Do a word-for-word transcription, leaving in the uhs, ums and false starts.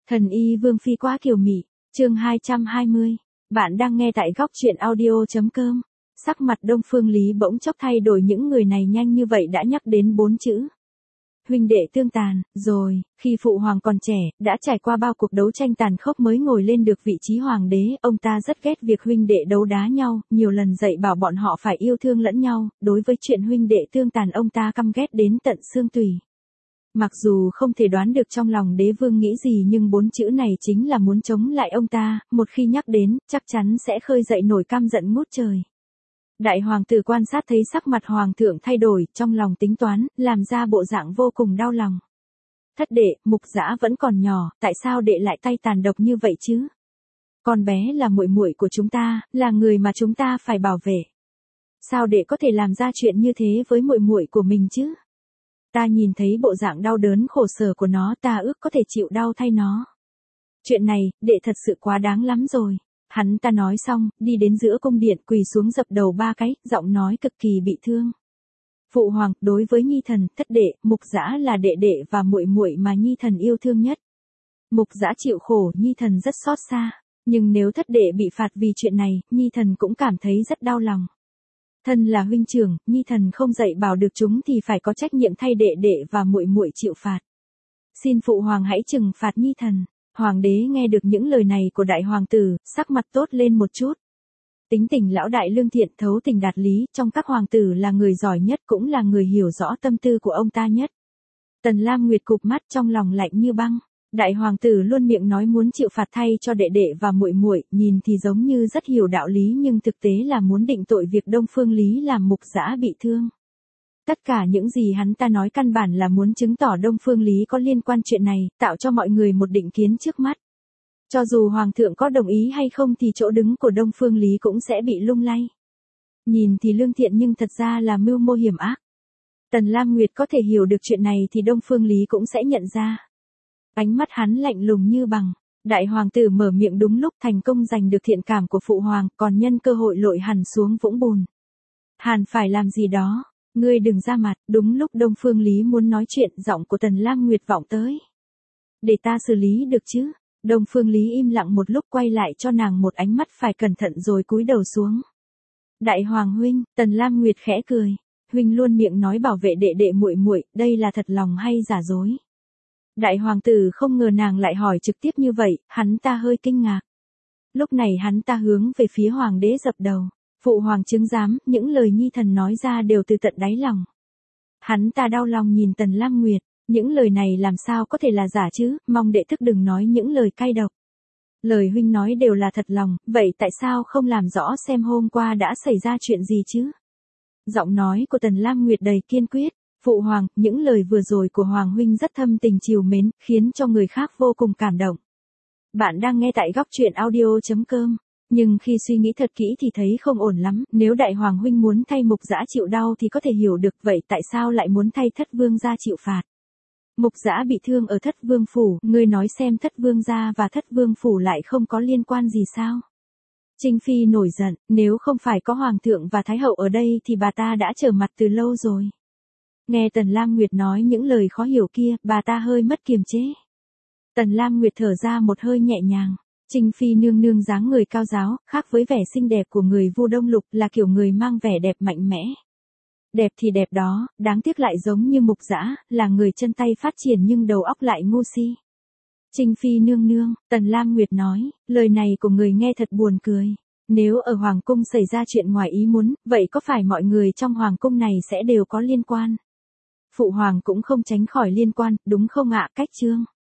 Thần y Vương Phi quá kiều mị, chương hai trăm hai mươi. Bạn đang nghe tại góc truyện audio chấm com. Sắc mặt Đông Phương Lý bỗng chốc thay đổi, những người này nhanh như vậy đã nhắc đến bốn chữ. Huynh đệ tương tàn, rồi, khi phụ hoàng còn trẻ, đã trải qua bao cuộc đấu tranh tàn khốc mới ngồi lên được vị trí hoàng đế, ông ta rất ghét việc huynh đệ đấu đá nhau, nhiều lần dạy bảo bọn họ phải yêu thương lẫn nhau, đối với chuyện huynh đệ tương tàn ông ta căm ghét đến tận xương tủy. Mặc dù không thể đoán được trong lòng đế vương nghĩ gì, nhưng bốn chữ này chính là muốn chống lại ông ta, một khi nhắc đến, chắc chắn sẽ khơi dậy nổi căm giận ngút trời. Đại hoàng tử quan sát thấy sắc mặt hoàng thượng thay đổi, trong lòng tính toán, làm ra bộ dạng vô cùng đau lòng. Thất đệ, Mục Dã vẫn còn nhỏ, tại sao đệ lại tay tàn độc như vậy chứ? Con bé là muội muội của chúng ta, là người mà chúng ta phải bảo vệ. Sao đệ có thể làm ra chuyện như thế với muội muội của mình chứ? Ta nhìn thấy bộ dạng đau đớn khổ sở của nó, ta ước có thể chịu đau thay nó. Chuyện này, đệ thật sự quá đáng lắm rồi. Hắn ta nói xong, đi đến giữa cung điện, quỳ xuống dập đầu ba cái, giọng nói cực kỳ bị thương. Phụ hoàng, đối với Nhi thần, thất đệ, Mục Dã là đệ đệ và muội muội mà Nhi thần yêu thương nhất. Mục Dã chịu khổ, Nhi thần rất xót xa, nhưng nếu thất đệ bị phạt vì chuyện này, Nhi thần cũng cảm thấy rất đau lòng. Thân là huynh trưởng, Nhi thần không dạy bảo được chúng thì phải có trách nhiệm thay đệ đệ và muội muội chịu phạt. Xin phụ hoàng hãy trừng phạt Nhi thần. Hoàng đế nghe được những lời này của đại hoàng tử, sắc mặt tốt lên một chút. Tính tình lão đại lương thiện, thấu tình đạt lý, trong các hoàng tử là người giỏi nhất, cũng là người hiểu rõ tâm tư của ông ta nhất. Tần Lam Nguyệt cụp mắt, trong lòng lạnh như băng. Đại hoàng tử luôn miệng nói muốn chịu phạt thay cho đệ đệ và muội muội, nhìn thì giống như rất hiểu đạo lý, nhưng thực tế là muốn định tội việc Đông Phương Lý làm Mục Dã bị thương. Tất cả những gì hắn ta nói căn bản là muốn chứng tỏ Đông Phương Lý có liên quan chuyện này, tạo cho mọi người một định kiến trước mắt. Cho dù hoàng thượng có đồng ý hay không thì chỗ đứng của Đông Phương Lý cũng sẽ bị lung lay. Nhìn thì lương thiện nhưng thật ra là mưu mô hiểm ác. Tần Lam Nguyệt có thể hiểu được chuyện này thì Đông Phương Lý cũng sẽ nhận ra. Ánh mắt hắn lạnh lùng như bằng. Đại hoàng tử mở miệng đúng lúc, thành công giành được thiện cảm của phụ hoàng, còn nhân cơ hội lội hẳn xuống vũng bùn. Hàn phải làm gì đó. Ngươi đừng ra mặt. Đúng lúc Đông Phương Lý muốn nói chuyện, giọng của Tần Lam Nguyệt vọng tới. Để ta xử lý được chứ? Đông Phương Lý im lặng một lúc, quay lại cho nàng một ánh mắt phải cẩn thận rồi cúi đầu xuống. Đại hoàng huynh, Tần Lam Nguyệt khẽ cười. Huynh luôn miệng nói bảo vệ đệ đệ muội muội, đây là thật lòng hay giả dối? Đại hoàng tử không ngờ nàng lại hỏi trực tiếp như vậy, hắn ta hơi kinh ngạc. Lúc này hắn ta hướng về phía hoàng đế dập đầu. Phụ hoàng chứng giám, những lời Nhi thần nói ra đều từ tận đáy lòng. Hắn ta đau lòng nhìn Tần Lam Nguyệt, những lời này làm sao có thể là giả chứ, mong đệ thức đừng nói những lời cay độc. Lời huynh nói đều là thật lòng, vậy tại sao không làm rõ xem hôm qua đã xảy ra chuyện gì chứ? Giọng nói của Tần Lam Nguyệt đầy kiên quyết. Phụ hoàng, những lời vừa rồi của hoàng huynh rất thâm tình trìu mến, khiến cho người khác vô cùng cảm động. Bạn đang nghe tại góc truyện audio chấm com. Nhưng khi suy nghĩ thật kỹ thì thấy không ổn lắm, nếu đại hoàng huynh muốn thay Mục Dã chịu đau thì có thể hiểu được, vậy tại sao lại muốn thay Thất Vương gia chịu phạt? Mục Dã bị thương ở Thất Vương phủ, ngươi nói xem Thất Vương gia và Thất Vương phủ lại không có liên quan gì sao? Trinh Phi nổi giận, nếu không phải có hoàng thượng và thái hậu ở đây thì bà ta đã trở mặt từ lâu rồi. Nghe Tần Lam Nguyệt nói những lời khó hiểu kia, bà ta hơi mất kiềm chế. Tần Lam Nguyệt thở ra một hơi nhẹ nhàng. Trinh Phi nương nương dáng người cao giáo, khác với vẻ xinh đẹp của người Vu Đông Lục, là kiểu người mang vẻ đẹp mạnh mẽ. Đẹp thì đẹp đó, đáng tiếc lại giống như Mục Dã, là người chân tay phát triển nhưng đầu óc lại ngu si. Trinh Phi nương nương, Tần Lam Nguyệt nói, lời này của người nghe thật buồn cười. Nếu ở hoàng cung xảy ra chuyện ngoài ý muốn, vậy có phải mọi người trong hoàng cung này sẽ đều có liên quan? Phụ hoàng cũng không tránh khỏi liên quan, đúng không ạ? Cách chương